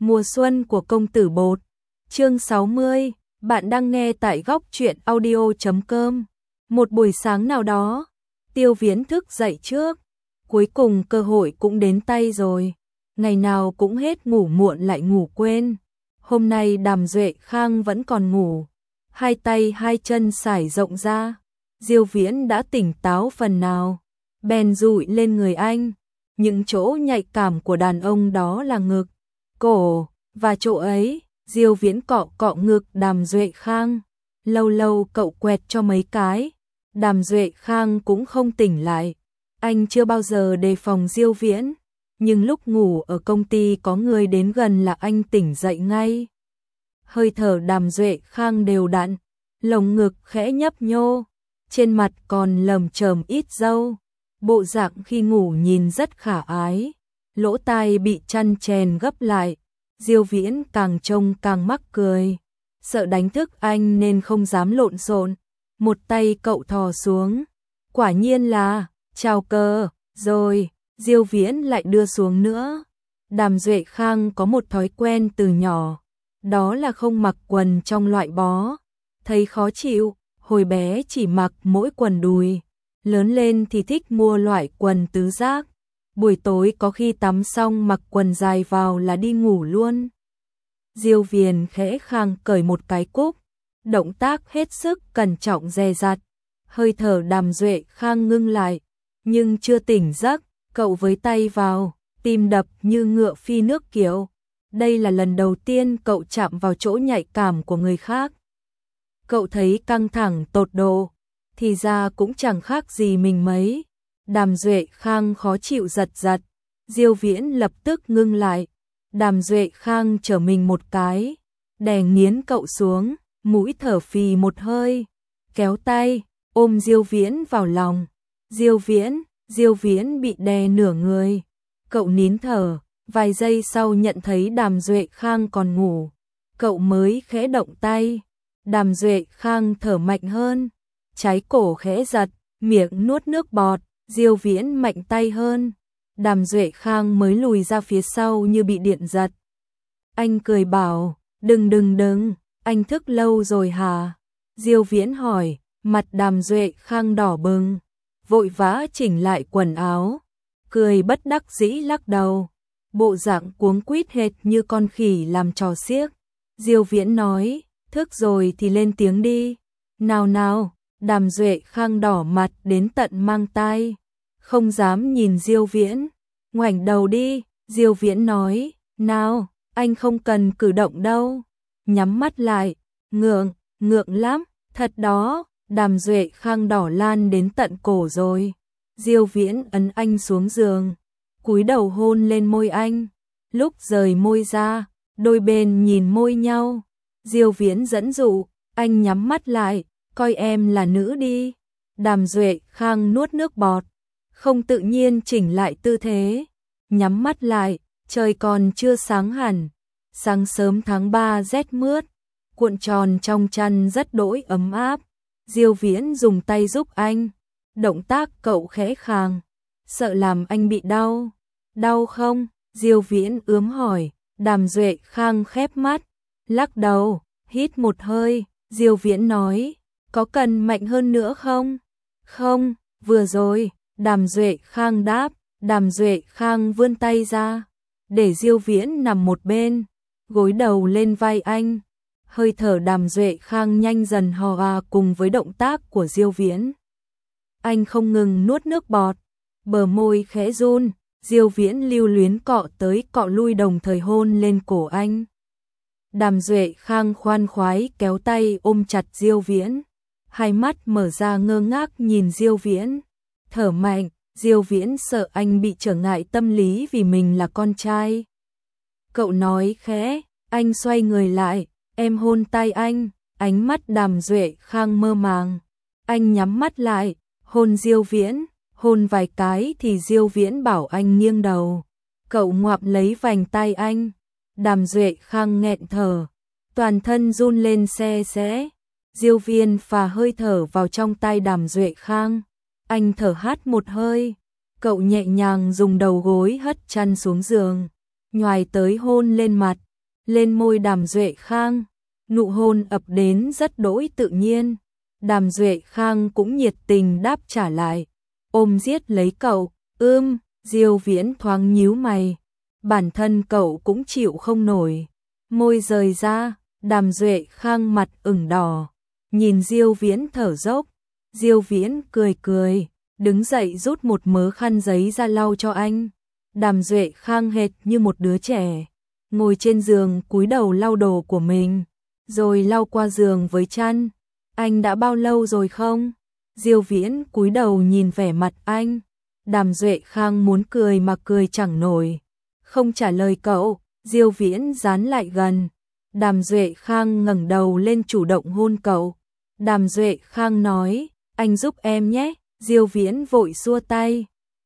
Mùa xuân của công tử bột. Chương 60, bạn đang nghe tại góc truyện audio.com. Một buổi sáng nào đó, Tiêu Viễn thức dậy trước, cuối cùng cơ hội cũng đến tay rồi. Ngày nào cũng hết ngủ muộn lại ngủ quên. Hôm nay Đàm Duệ Khang vẫn còn ngủ, hai tay hai chân sải rộng ra. Diêu Viễn đã tỉnh táo phần nào, bèn dụi lên người anh. Những chỗ nhạy cảm của đàn ông đó là ngực, cổ và chỗ ấy. Diêu Viễn cọ cọ ngực Đàm Duệ Khang, lâu lâu cậu quẹt cho mấy cái. Đàm Duệ Khang cũng không tỉnh lại. Anh chưa bao giờ đề phòng Diêu Viễn, nhưng lúc ngủ ở công ty có người đến gần là anh tỉnh dậy ngay. Hơi thở Đàm Duệ Khang đều đặn, lồng ngực khẽ nhấp nhô, trên mặt còn lởm chởm ít râu. Bộ dạng khi ngủ nhìn rất khả ái, lỗ tai bị chăn chèn gấp lại. Diêu Viễn càng trông càng mắc cười, sợ đánh thức anh nên không dám lộn xộn. Một tay cậu thò xuống, quả nhiên là chào cờ, rồi Diêu Viễn lại đưa xuống nữa. Đàm Duệ Khang có một thói quen từ nhỏ, đó là không mặc quần trong loại bó, thấy khó chịu. Hồi bé chỉ mặc mỗi quần đùi, lớn lên thì thích mua loại quần tứ giác. Buổi tối có khi tắm xong mặc quần dài vào là đi ngủ luôn. Diêu Viễn khẽ khàng cởi một cái cúc, động tác hết sức cẩn trọng dè dặt. Hơi thở Đàm Duệ Khang ngưng lại, nhưng chưa tỉnh giấc, cậu với tay vào, tim đập như ngựa phi nước kiệu. Đây là lần đầu tiên cậu chạm vào chỗ nhạy cảm của người khác. Cậu thấy căng thẳng tột độ, thì ra cũng chẳng khác gì mình mấy. Đàm Duệ Khang khó chịu giật giật, Diêu Viễn lập tức ngưng lại. Đàm Duệ Khang trở mình một cái, đè nghiến cậu xuống, mũi thở phì một hơi, kéo tay, ôm Diêu Viễn vào lòng. Diêu Viễn bị đè nửa người, cậu nín thở, vài giây sau nhận thấy Đàm Duệ Khang còn ngủ, cậu mới khẽ động tay. Đàm Duệ Khang thở mạnh hơn, trái cổ khẽ giật, miệng nuốt nước bọt. Diêu Viễn mạnh tay hơn, Đàm Duệ Khang mới lùi ra phía sau như bị điện giật. Anh cười bảo, đừng, anh thức lâu rồi hả? Diêu Viễn hỏi, mặt Đàm Duệ Khang đỏ bừng, vội vã chỉnh lại quần áo, cười bất đắc dĩ lắc đầu, bộ dạng cuống quýt hệt như con khỉ làm trò xiếc. Diêu Viễn nói, thức rồi thì lên tiếng đi. Nào. Đàm Duệ Khang đỏ mặt đến tận mang tai, không dám nhìn Diêu Viễn. Ngoảnh đầu đi, Diêu Viễn nói, nào, anh không cần cử động đâu. Nhắm mắt lại, ngượng lắm, thật đó. Đàm Duệ Khang đỏ lan đến tận cổ rồi. Diêu Viễn ấn anh xuống giường, cúi đầu hôn lên môi anh. Lúc rời môi ra, đôi bên nhìn môi nhau. Diêu Viễn dẫn dụ, anh nhắm mắt lại, coi em là nữ đi. Đàm Duệ Khang nuốt nước bọt, không tự nhiên chỉnh lại tư thế, nhắm mắt lại. Trời còn chưa sáng hẳn, sáng sớm tháng 3 rét mướt, cuộn tròn trong chăn rất đỗi ấm áp. Diêu Viễn dùng tay giúp anh, động tác cậu khẽ khàng, sợ làm anh bị đau. Đau không? Diêu Viễn ướm hỏi. Đàm Duệ Khang khép mắt, lắc đầu, hít một hơi. Diêu Viễn nói, có cần mạnh hơn nữa không? Không, vừa rồi. Đàm Duệ Khang đáp. Đàm Duệ Khang vươn tay ra, để Diêu Viễn nằm một bên, gối đầu lên vai anh. Hơi thở Đàm Duệ Khang nhanh dần hòa cùng với động tác của Diêu Viễn. Anh không ngừng nuốt nước bọt, bờ môi khẽ run. Diêu Viễn lưu luyến cọ tới cọ lui đồng thời hôn lên cổ anh. Đàm Duệ Khang khoan khoái kéo tay ôm chặt Diêu Viễn, hai mắt mở ra ngơ ngác nhìn Diêu Viễn, thở mạnh. Diêu Viễn sợ anh bị trở ngại tâm lý vì mình là con trai. Cậu nói khẽ, anh xoay người lại, em hôn tay anh. Ánh mắt Đàm Duệ Khang mơ màng, anh nhắm mắt lại, hôn Diêu Viễn, hôn vài cái thì Diêu Viễn bảo anh nghiêng đầu. Cậu ngoạm lấy vành tay anh. Đàm Duệ Khang nghẹn thở, toàn thân run lên se rẽ. Diêu Viễn phà hơi thở vào trong tay Đàm Duệ Khang. Anh thở hắt một hơi, cậu nhẹ nhàng dùng đầu gối hất chăn xuống giường, nhoài tới hôn lên mặt. lên môi Đàm Duệ Khang, nụ hôn ập đến rất đỗi tự nhiên. Đàm Duệ Khang cũng nhiệt tình đáp trả lại, ôm giết lấy cậu. Diêu Viễn thoáng nhíu mày, bản thân cậu cũng chịu không nổi. Môi rời ra, Đàm Duệ Khang mặt ửng đỏ, nhìn Diêu Viễn thở dốc. Diêu Viễn cười cười, đứng dậy rút một mớ khăn giấy ra lau cho anh. Đàm Duệ Khang hệt như một đứa trẻ, ngồi trên giường cúi đầu lau đồ của mình, rồi lau qua giường với chăn. Anh đã bao lâu rồi không? Diêu Viễn cúi đầu nhìn vẻ mặt anh. Đàm Duệ Khang muốn cười mà cười chẳng nổi, không trả lời cậu. Diêu Viễn dán lại gần. Đàm Duệ Khang ngẩng đầu lên chủ động hôn cậu. Đàm Duệ Khang nói, anh giúp em nhé. Diêu Viễn vội xua tay.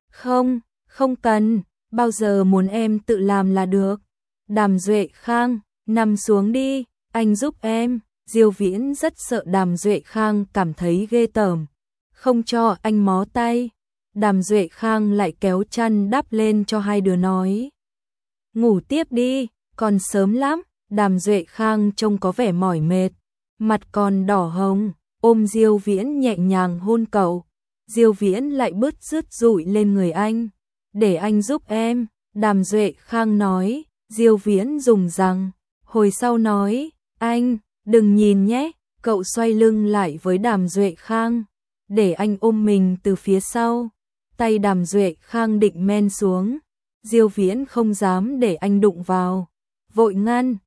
Không cần, bao giờ muốn em tự làm là được. Đàm Duệ Khang, nằm xuống đi, anh giúp em. Diêu Viễn rất sợ Đàm Duệ Khang cảm thấy ghê tởm, không cho anh mó tay. Đàm Duệ Khang lại kéo chăn đắp lên cho hai đứa nói, ngủ tiếp đi, còn sớm lắm. Đàm Duệ Khang trông có vẻ mỏi mệt, mặt còn đỏ hồng, ôm Diêu Viễn nhẹ nhàng hôn cậu. Diêu Viễn lại bứt rứt dụi lên người anh, để anh giúp em. Đàm Duệ Khang nói. Diêu Viễn dùng rằng, hồi sau nói, anh, đừng nhìn nhé. Cậu xoay lưng lại với Đàm Duệ Khang, để anh ôm mình từ phía sau. Tay Đàm Duệ Khang định men xuống, Diêu Viễn không dám để anh đụng vào, vội ngăn,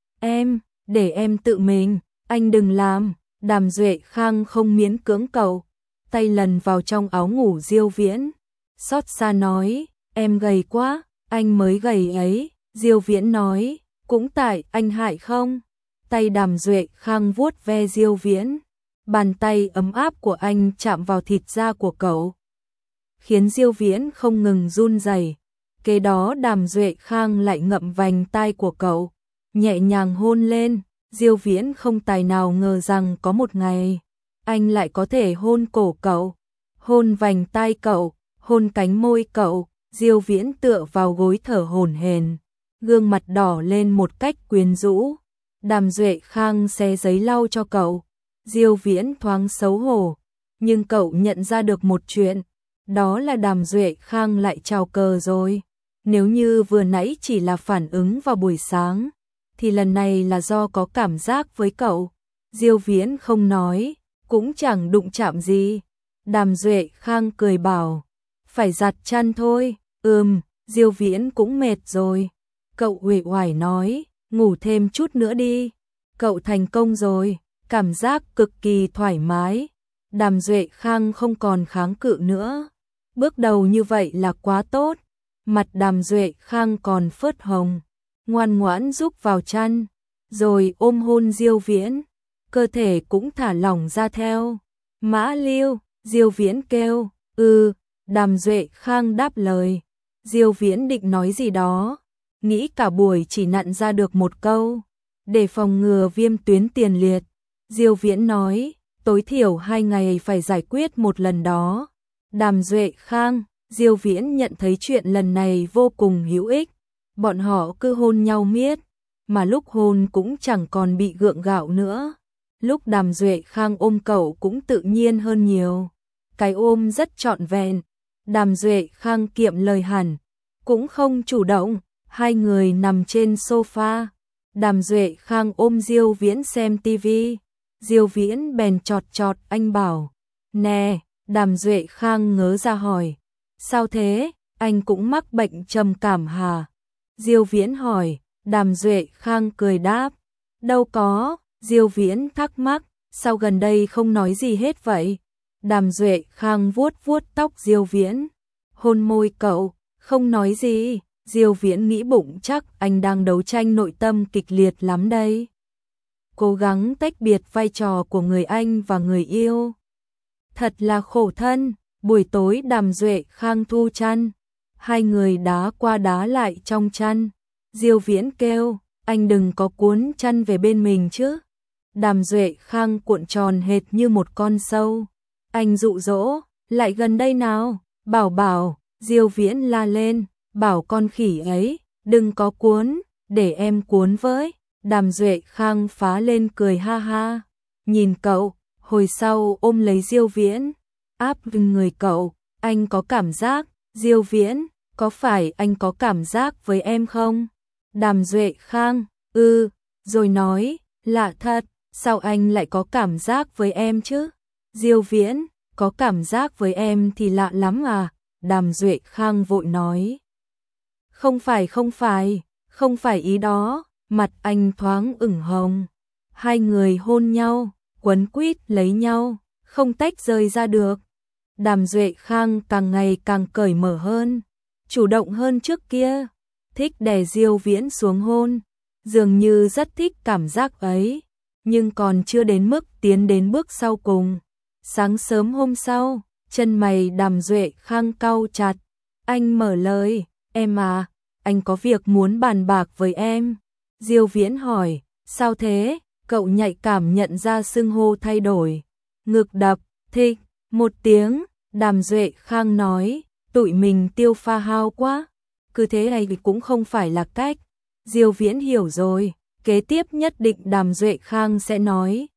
để em tự mình, anh đừng làm. Đàm Duệ Khang không miễn cưỡng cậu, tay lần vào trong áo ngủ Diêu Viễn, xót xa nói, em gầy quá. Anh mới gầy ấy. Diêu Viễn nói, cũng tại anh hại không. Tay Đàm Duệ Khang vuốt ve Diêu Viễn, bàn tay ấm áp của anh chạm vào thịt da của cậu, khiến Diêu Viễn không ngừng run rẩy. Kế đó Đàm Duệ Khang lại ngậm vành tai của cậu, nhẹ nhàng hôn lên. Diêu Viễn không tài nào ngờ rằng có một ngày, anh lại có thể hôn cổ cậu, hôn vành tai cậu, hôn cánh môi cậu. Diêu Viễn tựa vào gối thở hổn hển, gương mặt đỏ lên một cách quyến rũ. Đàm Duệ Khang xé giấy lau cho cậu. Diêu Viễn thoáng xấu hổ, nhưng cậu nhận ra được một chuyện, đó là Đàm Duệ Khang lại chào cờ rồi. Nếu như vừa nãy chỉ là phản ứng vào buổi sáng, thì lần này là do có cảm giác với cậu. Diêu Viễn không nói, cũng chẳng đụng chạm gì. Đàm Duệ Khang cười bảo, phải giặt chăn thôi. Diêu Viễn cũng mệt rồi. Cậu uể oải nói, ngủ thêm chút nữa đi. Cậu thành công rồi, cảm giác cực kỳ thoải mái. Đàm Duệ Khang không còn kháng cự nữa. Bước đầu như vậy là quá tốt. Mặt Đàm Duệ Khang còn phớt hồng, ngoan ngoãn rúc vào chăn, rồi ôm hôn Diêu Viễn. Cơ thể cũng thả lỏng ra theo. Mã Lưu, Diêu Viễn kêu, Đàm Duệ Khang đáp lời. Diêu Viễn định nói gì đó, nghĩ cả buổi chỉ nặn ra được một câu, để phòng ngừa viêm tuyến tiền liệt. Diêu Viễn nói, tối thiểu 2 ngày phải giải quyết một lần đó. Đàm Duệ Khang, Diêu Viễn nhận thấy chuyện lần này vô cùng hữu ích. Bọn họ cứ hôn nhau miết, mà lúc hôn cũng chẳng còn bị gượng gạo nữa. Lúc Đàm Duệ Khang ôm cậu cũng tự nhiên hơn nhiều. Cái ôm rất trọn vẹn. Đàm Duệ Khang kiệm lời hẳn, cũng không chủ động. Hai người nằm trên sofa. Đàm Duệ Khang ôm Diêu Viễn xem tivi. Diêu Viễn bèn chọt chọt anh bảo, nè. Đàm Duệ Khang ngớ ra hỏi, sao thế, anh cũng mắc bệnh trầm cảm hả? Diêu Viễn hỏi. Đàm Duệ Khang cười đáp, đâu có. Diêu Viễn thắc mắc, sao gần đây không nói gì hết vậy? Đàm Duệ Khang vuốt vuốt tóc Diêu Viễn, hôn môi cậu, không nói gì. Diêu Viễn nghĩ bụng chắc anh đang đấu tranh nội tâm kịch liệt lắm đây. Cố gắng tách biệt vai trò của người anh và người yêu. Thật là khổ thân. Buổi tối Đàm Duệ Khang thu chăn, hai người đá qua đá lại trong chăn. Diêu Viễn kêu, anh đừng có cuốn chăn về bên mình chứ. Đàm Duệ Khang cuộn tròn hệt như một con sâu. Anh dụ dỗ, lại gần đây nào, bảo bảo. Diêu Viễn la lên, bảo con khỉ ấy, đừng có cuốn, để em cuốn với. Đàm Duệ Khang phá lên cười ha ha, nhìn cậu, hồi sau ôm lấy Diêu Viễn, áp lưng người cậu, anh có cảm giác, Diêu Viễn, có phải anh có cảm giác với em không? Đàm Duệ Khang, rồi nói, lạ thật, sao anh lại có cảm giác với em chứ? Diêu Viễn, có cảm giác với em thì lạ lắm à? Đàm Duệ Khang vội nói. Không phải ý đó, mặt anh thoáng ửng hồng. Hai người hôn nhau, quấn quýt lấy nhau, không tách rời ra được. Đàm Duệ Khang càng ngày càng cởi mở hơn, chủ động hơn trước kia, thích đè Diêu Viễn xuống hôn, dường như rất thích cảm giác ấy, nhưng còn chưa đến mức tiến đến bước sau cùng. Sáng sớm hôm sau, chân mày Đàm Duệ Khang cau chặt, anh mở lời, em à, anh có việc muốn bàn bạc với em. Diêu Viễn hỏi, sao thế? Cậu nhạy cảm nhận ra xưng hô thay đổi, ngực đập, thích, một tiếng. Đàm Duệ Khang nói, tụi mình tiêu pha hao quá, cứ thế này thì cũng không phải là cách. Diêu Viễn hiểu rồi, kế tiếp nhất định Đàm Duệ Khang sẽ nói,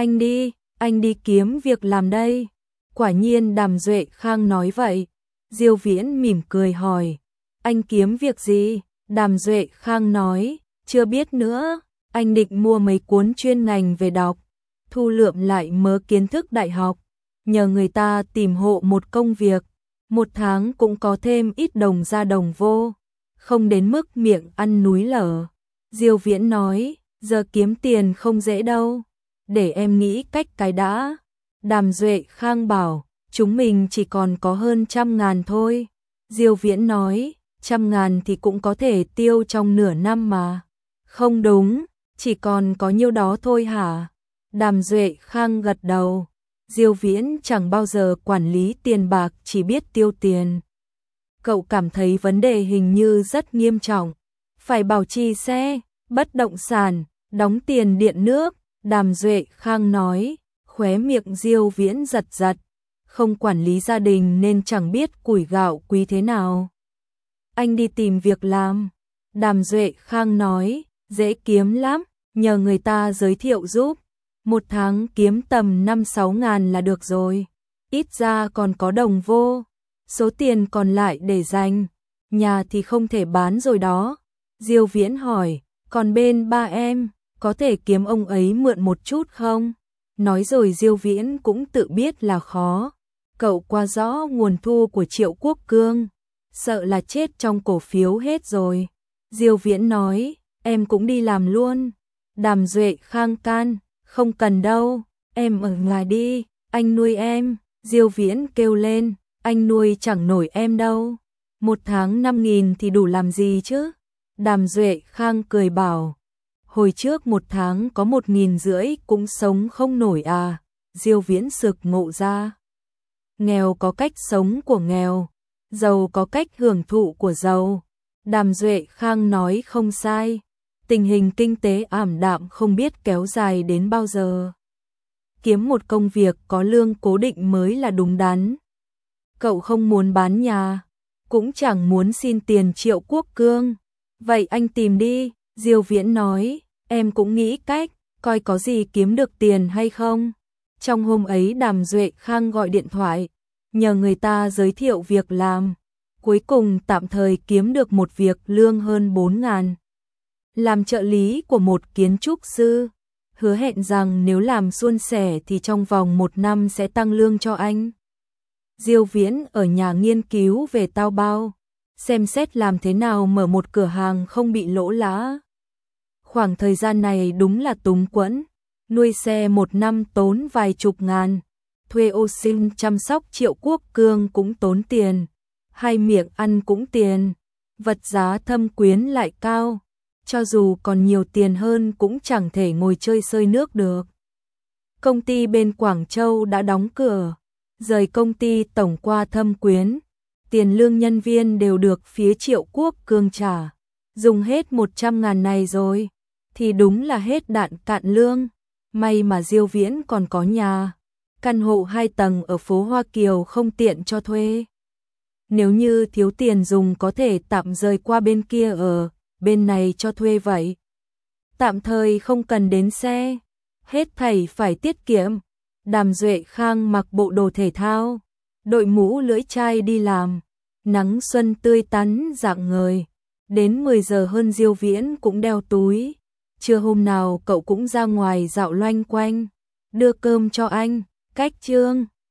anh đi kiếm việc làm đây. Quả nhiên Đàm Duệ Khang nói vậy. Diêu Viễn mỉm cười hỏi, anh kiếm việc gì? Đàm Duệ Khang nói, chưa biết nữa, anh định mua mấy cuốn chuyên ngành về đọc, thu lượm lại mớ kiến thức đại học, nhờ người ta tìm hộ một công việc, một tháng cũng có thêm ít đồng ra đồng vô, không đến mức miệng ăn núi lở. Diêu Viễn nói, giờ kiếm tiền không dễ đâu, để em nghĩ cách cái đã. Đàm Duệ Khang bảo, chúng mình chỉ còn có hơn 100.000 thôi. Diêu Viễn nói, 100.000 thì cũng có thể tiêu trong nửa năm mà. Không đúng, chỉ còn có nhiêu đó thôi hả? Đàm Duệ Khang gật đầu. Diêu Viễn chẳng bao giờ quản lý tiền bạc, chỉ biết tiêu tiền. Cậu cảm thấy vấn đề hình như rất nghiêm trọng, phải bảo trì xe, bất động sản, đóng tiền điện nước. Đàm Duệ Khang nói, khóe miệng Diêu Viễn giật giật, không quản lý gia đình nên chẳng biết củi gạo quý thế nào. Anh đi tìm việc làm. Đàm Duệ Khang nói, dễ kiếm lắm, nhờ người ta giới thiệu giúp. Một tháng kiếm tầm 5-6 ngàn là được rồi, ít ra còn có đồng vô, số tiền còn lại để dành, nhà thì không thể bán rồi đó. Diêu Viễn hỏi, còn bên ba em, có thể kiếm ông ấy mượn một chút không? Nói rồi Diêu Viễn cũng tự biết là khó, cậu qua rõ nguồn thu của Triệu Quốc Cương, sợ là chết trong cổ phiếu hết rồi. Diêu Viễn nói, em cũng đi làm luôn. Đàm Duệ Khang can, không cần đâu, em ở ngoài đi, anh nuôi em. Diêu Viễn kêu lên, anh nuôi chẳng nổi em đâu, một tháng 5.000 thì đủ làm gì chứ? Đàm Duệ Khang cười bảo, hồi trước một tháng có 1.500 cũng sống không nổi à? Diêu Viễn sực ngộ ra, nghèo có cách sống của nghèo, giàu có cách hưởng thụ của giàu. Đàm Duệ Khang nói không sai, tình hình kinh tế ảm đạm không biết kéo dài đến bao giờ. Kiếm một công việc có lương cố định mới là đúng đắn. Cậu không muốn bán nhà, cũng chẳng muốn xin tiền Triệu Quốc Cương. Vậy anh tìm đi, Diêu Viễn nói, em cũng nghĩ cách, coi có gì kiếm được tiền hay không. Trong hôm ấy Đàm Duệ Khang gọi điện thoại, nhờ người ta giới thiệu việc làm. Cuối cùng tạm thời kiếm được một việc lương hơn 4.000. Làm trợ lý của một kiến trúc sư, hứa hẹn rằng nếu làm suôn sẻ thì trong vòng 1 năm sẽ tăng lương cho anh. Diêu Viễn ở nhà nghiên cứu về tao bao, xem xét làm thế nào mở một cửa hàng không bị lỗ lã. Khoảng thời gian này đúng là túng quẫn, nuôi xe 1 năm tốn vài chục ngàn, thuê ô sin chăm sóc Triệu Quốc Cương cũng tốn tiền, hai miệng ăn cũng tiền, vật giá thâm quyến lại cao, cho dù còn nhiều tiền hơn cũng chẳng thể ngồi chơi sơi nước được. Công ty bên Quảng Châu đã đóng cửa, rời công ty tổng qua Thâm Quyến, tiền lương nhân viên đều được phía Triệu Quốc Cương trả, dùng hết 100.000 này rồi, thì đúng là hết đạn cạn lương. May mà Diêu Viễn còn có nhà, căn hộ 2 tầng ở phố Hoa Kiều không tiện cho thuê. Nếu như thiếu tiền dùng có thể tạm rời qua bên kia ở, bên này cho thuê vậy. tạm thời không cần đến xe, hết thảy phải tiết kiệm. Đàm Duệ Khang mặc bộ đồ thể thao, đội mũ lưỡi chai đi làm, nắng xuân tươi tắn rạng ngời. Đến 10 giờ hơn Diêu Viễn cũng đeo túi. Trưa hôm nào cậu cũng ra ngoài dạo loanh quanh, đưa cơm cho anh, cách Trương